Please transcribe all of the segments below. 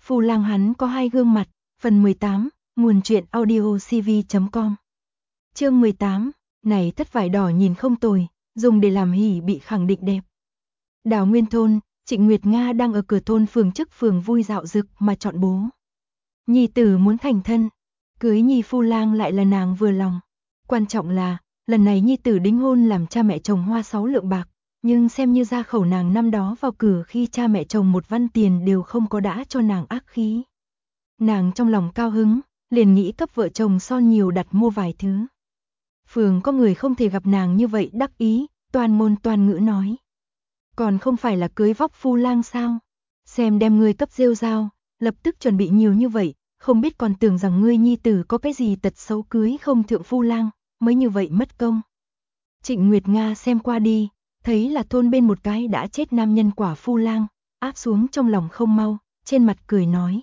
Phu Lang hắn có hai gương mặt, phần 18, nguồn truyện audiocv.com. Chương 18, này thất vải đỏ nhìn không tồi, dùng để làm hỉ bị khẳng định đẹp. Đào Nguyên thôn, Trịnh Nguyệt Nga đang ở cửa thôn phường trước phường vui dạo dực mà chọn bố. Nhi tử muốn thành thân, cưới Nhi Phu Lang lại là nàng vừa lòng. Quan trọng là, lần này Nhi tử đính hôn làm cha mẹ chồng hoa 6 lượng bạc, nhưng xem như ra khẩu nàng năm đó vào cửa khi cha mẹ chồng một văn tiền đều không có đã cho nàng ác khí. Nàng trong lòng cao hứng, liền nghĩ cấp vợ chồng son nhiều đặt mua vài thứ. Phường có người không thể gặp nàng như vậy đắc ý, toàn ngôn toàn ngữ nói. Còn không phải là cưới vóc Phu Lang sao? Xem đem ngươi cấp rêu rao, lập tức chuẩn bị nhiều như vậy, không biết còn tưởng rằng ngươi nhi tử có cái gì tật xấu cưới không thượng Phu Lang, mới như vậy mất công. Trịnh Nguyệt Nga xem qua đi, thấy là thôn bên một cái đã chết nam nhân quả Phu Lang, áp xuống trong lòng không mau, trên mặt cười nói.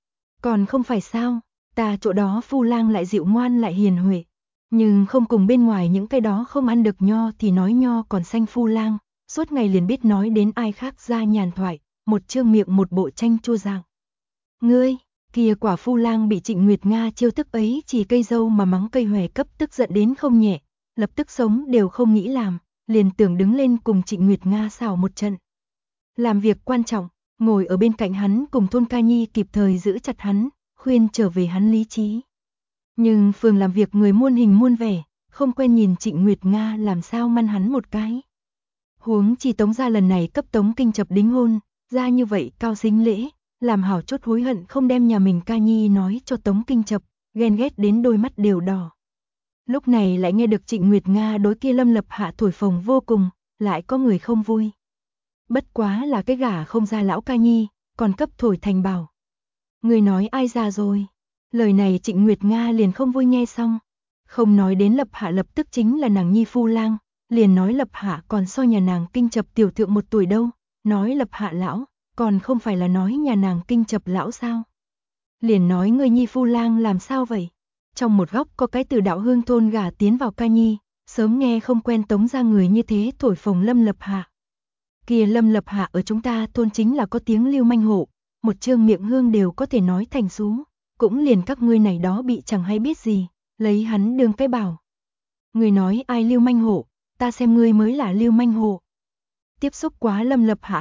Còn không phải sao, ta chỗ đó Phu Lang lại dịu ngoan lại hiền huệ, nhưng không cùng bên ngoài những cái đó không ăn được nho thì nói nho còn xanh Phu Lang, suốt ngày liền biết nói đến ai khác ra nhàn thoại, một trương miệng một bộ chanh chua dạng. Ngươi, kia quả Phu Lang bị Trịnh Nguyệt Nga chiêu thức ấy chỉ cây dâu mà mắng cây hòe cấp tức giận đến không nhẹ, lập tức sống đều không nghĩ làm, liền tưởng đứng lên cùng Trịnh Nguyệt Nga xảo một trận. Làm việc quan trọng, ngồi ở bên cạnh hắn cùng thôn ca nhi kịp thời giữ chặt hắn, khuyên trở về hắn lý trí. Nhưng phường làm việc người muôn hình muôn vẻ, không quen nhìn Trịnh Nguyệt Nga làm sao măn hắn một cái. Huống chi Tống gia lần này cấp Tống Kinh Chập đính hôn, ra như vậy cao sính lễ, làm hảo chốt hối hận không đem nhà mình ca nhi nói cho Tống Kinh Chập, ghen ghét đến đôi mắt đều đỏ. Lúc này lại nghe được Trịnh Nguyệt Nga đối kia Lâm Lập Hạ thổi phồng vô cùng, lại có người không vui. Bất quá là cái gả không ra lão ca nhi, còn cấp thổi thành bảo. Người nói ai ra rồi? Lời này Trịnh Nguyệt Nga liền không vui nghe xong. Không nói đến Lập Hạ lập tức chính là nàng nhi Phu Lang, liền nói Lập Hạ còn so nhà nàng Kinh Chập tiểu thượng 1 tuổi đâu, nói Lập Hạ lão, còn không phải là nói nhà nàng Kinh Chập lão sao? Liền nói người nhi Phu Lang làm sao vậy? Trong một góc có cái từ Đạo Hương thôn gả tiến vào ca nhi, sớm nghe không quen Tống ra người như thế thổi phồng Lâm Lập Hạ. Kia Lâm Lập Hạ ở chúng ta thôn chính là có tiếng lưu manh hộ, một trương miệng hương đều có thể nói thành xú, cũng liền các ngươi này đó bị chẳng hay biết gì, lấy hắn đương cái bảo. Người nói ai lưu manh hộ, ta xem ngươi mới là lưu manh hộ. Tiếp xúc quá Lâm Lập Hạ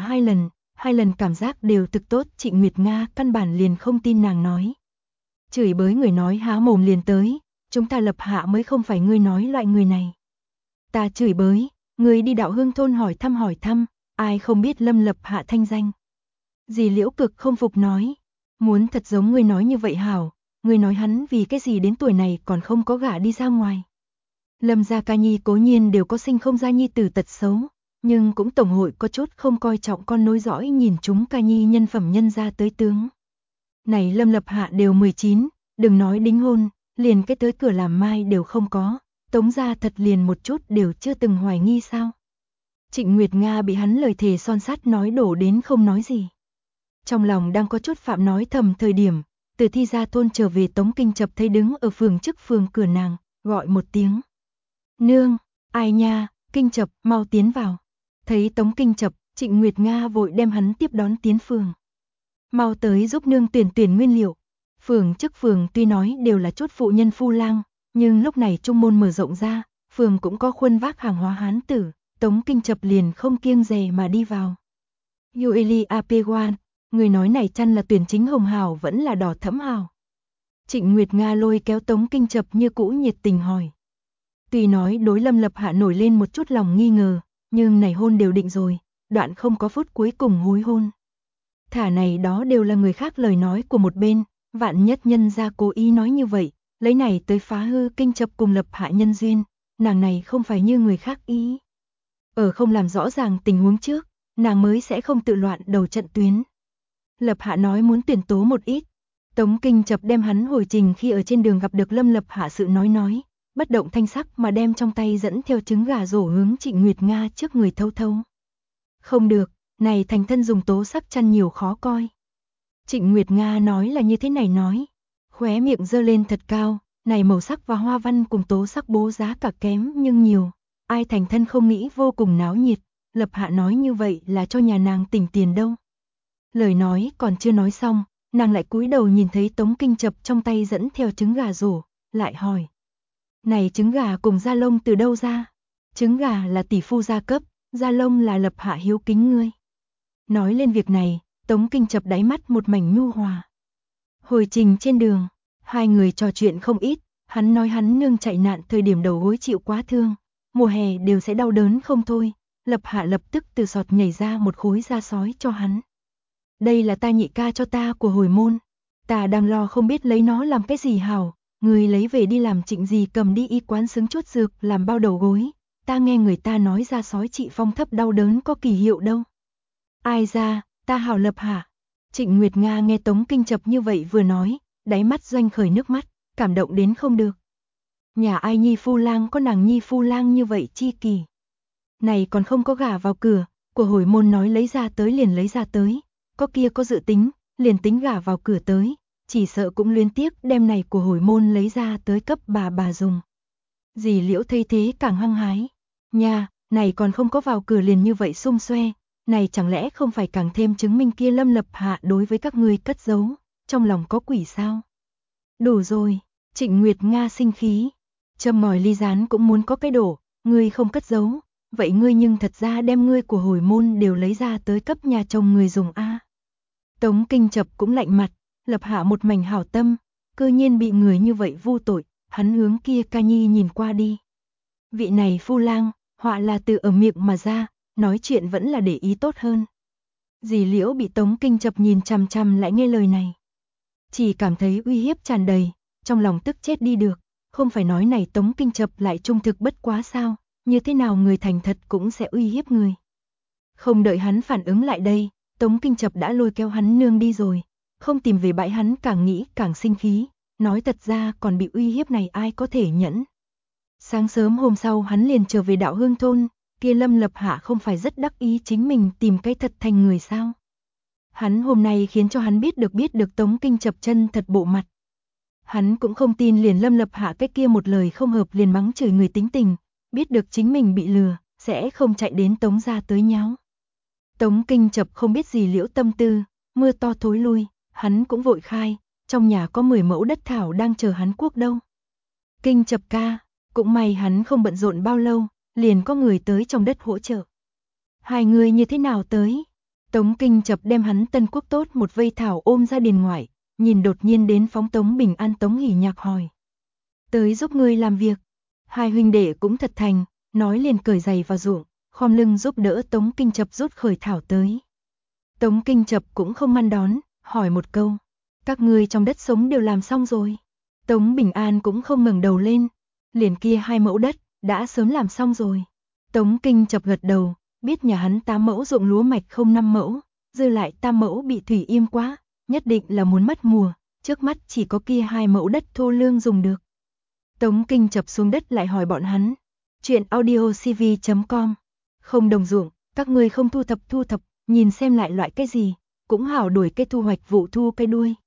2 lần cảm giác đều thực tốt, Trịnh Nguyệt Nga căn bản liền không tin nàng nói. Chửi bới người nói há mồm liền tới, chúng ta Lập Hạ mới không phải ngươi nói loại người này. Ta chửi bới, ngươi đi Đạo Hương thôn hỏi thăm, ai không biết Lâm Lập Hạ thanh danh. Dì Liễu cực không phục nói, muốn thật giống ngươi nói như vậy hảo, ngươi nói hắn vì cái gì đến tuổi này còn không có gả đi ra ngoài. Lâm gia ca nhi cố nhiên đều có sinh không ra nhi tử tật xấu, nhưng cũng tổng hội có chút không coi trọng con nối dõi nhìn chúng ca nhi nhân phẩm nhân gia tới tướng. Này Lâm Lập Hạ đều 19, đừng nói đính hôn, liền cái tới cửa làm mai đều không có, Tống gia thật liền một chút đều chưa từng hoài nghi sao. Trịnh Nguyệt Nga bị hắn lời thề son sắt nói đổ đến không nói gì. Trong lòng đang có chút phạm nói thầm thời điểm, từ Thi Gia thôn trở về Tống Kinh Chập thấy đứng ở phường trước phường cửa nàng, gọi một tiếng. Nương, ai nha, Kinh Chập, mau tiến vào. Thấy Tống Kinh Chập, Trịnh Nguyệt Nga vội đem hắn tiếp đón tiến phường. Mau tới giúp nương tuyển nguyên liệu. Phường trước phường tuy nói đều là chút phụ nhân Phu Lang, nhưng lúc này trung môn mở rộng ra, phường cũng có khuôn vác hàng hóa hán tử, Tống Kinh Chập liền không kiêng dè mà đi vào. Yueli Apewan, người nói này chăn là tuyển chính hồng hào vẫn là đỏ thẫm hào. Trịnh Nguyệt Nga lôi kéo Tống Kinh Chập như cũ nhiệt tình hỏi. Tuy nói đối Lâm Lập Hạ nổi lên một chút lòng nghi ngờ, nhưng này hôn đều định rồi, đoạn không có phút cuối cùng hối hôn. Thả này đó đều là người khác lời nói của một bên, vạn nhất nhân ra cố ý nói như vậy, lấy này tới phá hư Kinh Chập cùng Lập Hạ nhân duyên, nàng này không phải như người khác ý. Ở không làm rõ ràng tình huống trước, nàng mới sẽ không tự loạn đầu trận tuyến. Lập Hạ nói muốn tuyển tố một ít, Tống Kinh Chập đem hắn hồi trình khi ở trên đường gặp được Lâm Lập Hạ sự nói, bất động thanh sắc mà đem trong tay dẫn theo trứng gà rổ hướng Trịnh Nguyệt Nga trước người thâu. Không được, này thành thân dùng tố sắc chăn nhiều khó coi. Trịnh Nguyệt Nga nói là như thế này nói, khóe miệng giơ lên thật cao, này màu sắc và hoa văn cùng tố sắc bố giá cả kém nhưng nhiều, ai thành thân không nghĩ vô cùng náo nhiệt, Lập Hạ nói như vậy là cho nhà nàng tỉnh tiền đâu. Lời nói còn chưa nói xong, nàng lại cúi đầu nhìn thấy Tống Kinh Chập trong tay dẫn theo trứng gà rổ, lại hỏi. Này trứng gà cùng da lông từ đâu ra? Trứng gà là tỷ phu gia cấp, da lông là Lập Hạ hiếu kính ngươi. Nói lên việc này, Tống Kinh Chập đáy mắt một mảnh nhu hòa. Hồi trình trên đường, hai người trò chuyện không ít, hắn nói hắn nương chạy nạn thời điểm đầu gối chịu quá thương, mùa hè đều sẽ đau đớn không thôi, Lập Hạ lập tức từ sọt nhảy ra một khối da sói cho hắn. Đây là ta nhị ca cho ta của hồi môn, ta đang lo không biết lấy nó làm cái gì hảo, người lấy về đi làm Trịnh gì cầm đi y quán xứng chút dược làm bao đầu gối, ta nghe người ta nói da sói trị phong thấp đau đớn có kỳ hiệu đâu. Ai ra, ta hảo Lập Hạ. Trịnh Nguyệt Nga nghe Tống Kinh Chập như vậy vừa nói, đáy mắt doanh khởi nước mắt, cảm động đến không được. Nhà ai nhi phu lang có nàng nhi phu lang như vậy chi kỳ. Này còn không có gả vào cửa, của hồi môn nói lấy ra tới liền lấy ra tới, có kia có dự tính, liền tính gả vào cửa tới, chỉ sợ cũng luyến tiếc đem này của hồi môn lấy ra tới cấp bà dùng. Dì Liễu thấy thế càng hăng hái, nha, này còn không có vào cửa liền như vậy xung xoe, này chẳng lẽ không phải càng thêm chứng minh kia Lâm Lập Hạ đối với các ngươi cất giấu, trong lòng có quỷ sao? Đủ rồi, Trịnh Nguyệt Nga sinh khí, châm ngòi ly rán cũng muốn có cái đổ, ngươi không cất giấu, vậy ngươi nhưng thật ra đem ngươi của hồi môn đều lấy ra tới cấp nhà chồng người dùng a. Tống Kinh Chập cũng lạnh mặt, Lập Hạ một mảnh hảo tâm, cơ nhiên bị người như vậy vu tội, hắn hướng kia ca nhi nhìn qua đi. Vị này phu lang, họa là từ ở miệng mà ra, nói chuyện vẫn là để ý tốt hơn. Dì Liễu bị Tống Kinh Chập nhìn chằm chằm lại nghe lời này. Chỉ cảm thấy uy hiếp tràn đầy, trong lòng tức chết đi được, không phải nói này Tống Kinh Chập lại trung thực bất quá sao, như thế nào người thành thật cũng sẽ uy hiếp người. Không đợi hắn phản ứng lại đây, Tống Kinh Chập đã lôi kéo hắn nương đi rồi, không tìm về bãi hắn càng nghĩ càng sinh khí, nói thật ra còn bị uy hiếp này ai có thể nhẫn. Sáng sớm hôm sau hắn liền trở về Đạo Hương thôn, kia Lâm Lập Hạ không phải rất đắc ý chính mình tìm cái thật thành người sao. Hắn hôm nay khiến cho hắn biết được Tống Kinh Chập chân thật bộ mặt. Hắn cũng không tin liền Lâm Lập Hạ cái kia một lời không hợp liền mắng chửi người tính tình, biết được chính mình bị lừa, sẽ không chạy đến Tống gia tới nháo. Tống Kinh Chập không biết gì Liễu tâm tư, mưa to thối lui, hắn cũng vội khai, trong nhà có 10 mẫu đất thảo đang chờ hắn cuốc đâu. Kinh Chập ca, cũng may hắn không bận rộn bao lâu, liền có người tới trong đất hỗ trợ. Hai người như thế nào tới? Tống Kinh Chập đem hắn tân quốc tốt một vây thảo ôm ra điền ngoại, nhìn đột nhiên đến phóng Tống Bình An Tống Hỉ Nhạc hỏi. Tới giúp ngươi làm việc. Hai huynh đệ cũng thật thành, nói liền cởi giày vào ruộng, khom lưng giúp đỡ Tống Kinh Chập rút khởi thảo tới. Tống Kinh Chập cũng không ngăn đón, hỏi một câu. Các ngươi trong đất sống đều làm xong rồi. Tống Bình An cũng không ngẩng đầu lên. Liền kia 2 mẫu đất, đã sớm làm xong rồi. Tống Kinh Chập gật đầu, biết nhà hắn 8 mẫu ruộng lúa mạch không 5 mẫu, dư lại 8 mẫu bị thủy im quá, nhất định là muốn mất mùa, trước mắt chỉ có kia 2 mẫu đất thô lương dùng được. Tống Kinh Chập xuống đất lại hỏi bọn hắn, chuyện audiocv.com, không đồng ruộng, các ngươi không thu thập, nhìn xem lại loại cái gì, cũng hảo đuổi cây thu hoạch vụ thu cây đuôi.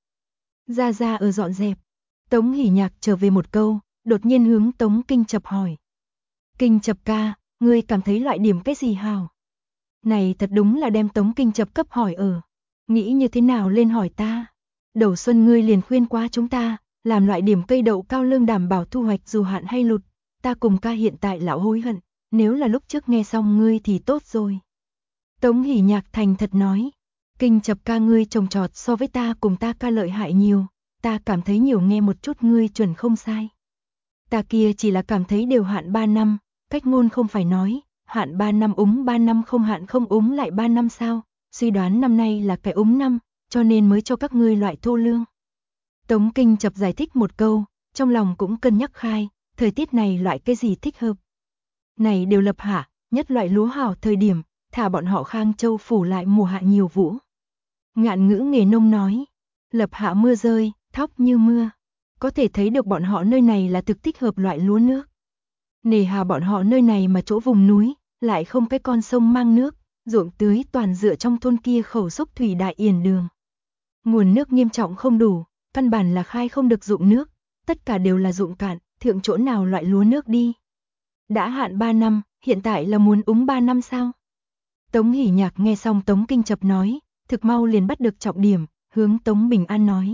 Ra ở dọn dẹp. Tống Hỉ Nhạc trở về một câu, đột nhiên hướng Tống Kinh Chập hỏi. Kinh Chập ca, ngươi cảm thấy loại điểm cái gì hảo? Này thật đúng là đem Tống Kinh Chập cấp hỏi ở. Nghĩ như thế nào lên hỏi ta? Đầu xuân ngươi liền khuyên qua chúng ta, làm loại điểm cây đậu cao lương đảm bảo thu hoạch dù hạn hay lụt. Ta cùng ca hiện tại lão hối hận, nếu là lúc trước nghe xong ngươi thì tốt rồi. Tống Hỉ Nhạc thành thật nói. Kinh Chập ca ngươi trồng trọt so với ta cùng ta ca lợi hại nhiều, ta cảm thấy nhiều nghe một chút ngươi chuẩn không sai. Ta kia chỉ là cảm thấy đều hạn 3 năm, cách ngôn không phải nói, hạn 3 năm úng 3 năm không hạn không úng lại 3 năm sao, suy đoán năm nay là cái úng năm, cho nên mới cho các ngươi loại thô lương. Tống Kinh Chập giải thích một câu, trong lòng cũng cân nhắc khai, thời tiết này loại cái gì thích hợp. Này đều Lập Hạ, nhất loại lúa hảo thời điểm, thả bọn họ Khang Châu phủ lại mùa hạ nhiều vũ. Ngạn ngữ nghề nông nói, Lập Hạ mưa rơi, thóc như mưa. Có thể thấy được bọn họ nơi này là thực thích hợp loại lúa nước. Nề hà bọn họ nơi này mà chỗ vùng núi, lại không cái con sông mang nước, ruộng tưới toàn dựa trong thôn kia khẩu xúc thủy đại yển đường. Nguồn nước nghiêm trọng không đủ, căn bản là khai không được dụng nước, tất cả đều là dụng cạn, thượng chỗ nào loại lúa nước đi. Đã hạn 3 năm, hiện tại là muốn úng 3 năm sao? Tống Hỉ Nhạc nghe xong Tống Kinh Chập nói, thực mau liền bắt được trọng điểm, hướng Tống Bình An nói.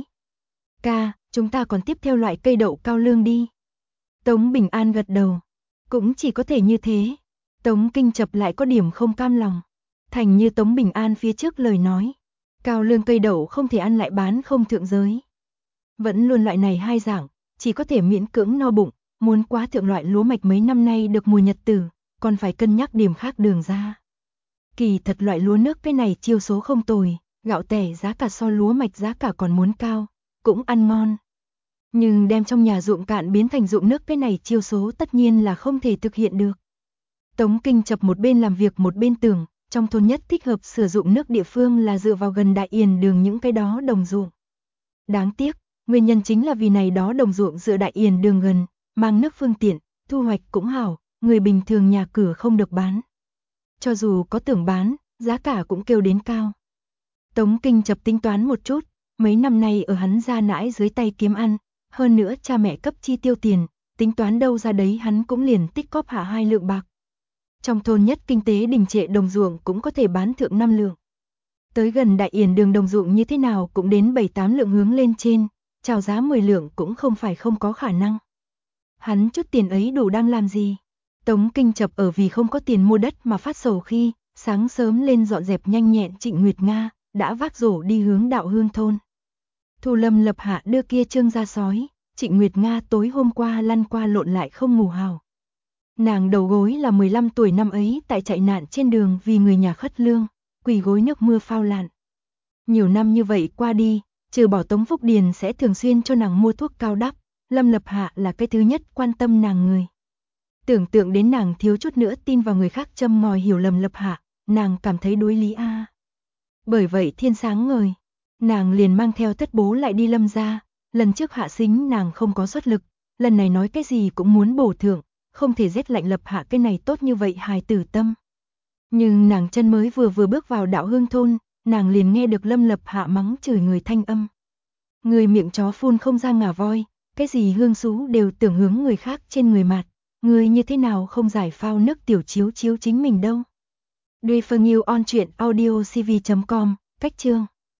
Ca, chúng ta còn tiếp theo loại cây đậu cao lương đi. Tống Bình An gật đầu. Cũng chỉ có thể như thế. Tống Kinh Chập lại có điểm không cam lòng. Thành như Tống Bình An phía trước lời nói. Cao lương cây đậu không thể ăn lại bán không thượng giới. Vẫn luôn loại này hai dạng, chỉ có thể miễn cưỡng no bụng, muốn quá thượng loại lúa mạch mấy năm nay được mùa nhật tử, còn phải cân nhắc điểm khác đường ra. Kỳ thật loại lúa nước cái này chiêu số không tồi, gạo tẻ giá cả so lúa mạch giá cả còn muốn cao, cũng ăn ngon. Nhưng đem trong nhà ruộng cạn biến thành ruộng nước cái này chiêu số tất nhiên là không thể thực hiện được. Tống Kinh Chập một bên làm việc một bên tưởng, trong thôn nhất thích hợp sử dụng nước địa phương là dựa vào gần Đại Yền đường những cái đó đồng ruộng. Đáng tiếc, nguyên nhân chính là vì này đó đồng ruộng dựa Đại Yền đường gần, mang nước phương tiện, thu hoạch cũng hảo, người bình thường nhà cửa không được bán. Cho dù có tưởng bán, giá cả cũng kêu đến cao. Tống Kinh Chập tính toán một chút, mấy năm nay ở hắn gia nãi dưới tay kiếm ăn, hơn nữa cha mẹ cấp chi tiêu tiền, tính toán đâu ra đấy hắn cũng liền tích cóp hạ 2 lượng bạc. Trong thôn nhất kinh tế đình trệ đồng ruộng cũng có thể bán thượng 5 lượng. Tới gần Đại Yền đường đồng ruộng như thế nào cũng đến 7-8 lượng hướng lên trên, chào giá 10 lượng cũng không phải không có khả năng. Hắn chút tiền ấy đủ đang làm gì? Tống Kinh Chập ở vì không có tiền mua đất mà phát sầu khi, sáng sớm lên dọn dẹp nhanh nhẹn Trịnh Nguyệt Nga, đã vác rổ đi hướng Đạo Hương thôn. Thu Lâm Lập Hạ đưa kia trương ra sói, Trịnh Nguyệt Nga tối hôm qua lăn qua lộn lại không ngủ hào. Nàng đầu gối là 15 tuổi năm ấy tại chạy nạn trên đường vì người nhà khất lương, quỳ gối nước mưa phao lạn. Nhiều năm như vậy qua đi, trừ bỏ Tống Phúc Điền sẽ thường xuyên cho nàng mua thuốc cao đắp, Lâm Lập Hạ là cái thứ nhất quan tâm nàng người. Tưởng tượng đến nàng thiếu chút nữa tin vào người khác châm ngòi hiểu lầm Lập Hạ, nàng cảm thấy đối lý a. Bởi vậy thiên sáng ngời, nàng liền mang theo thất bố lại đi Lâm gia, lần trước hạ xính nàng không có xuất lực, lần này nói cái gì cũng muốn bổ thưởng, không thể rét lạnh Lập Hạ cái này tốt như vậy hài tử tâm. Nhưng nàng chân mới vừa bước vào Đạo Hương thôn, nàng liền nghe được Lâm Lập Hạ mắng chửi người thanh âm. Người miệng chó phun không ra ngà voi, cái gì hương xú đều tưởng hướng người khác trên người mạt, người như thế nào không giải phao nước tiểu chiếu chiếu chính mình đâu. Duy Phương Yêu on truyện audio cv.com, cách chương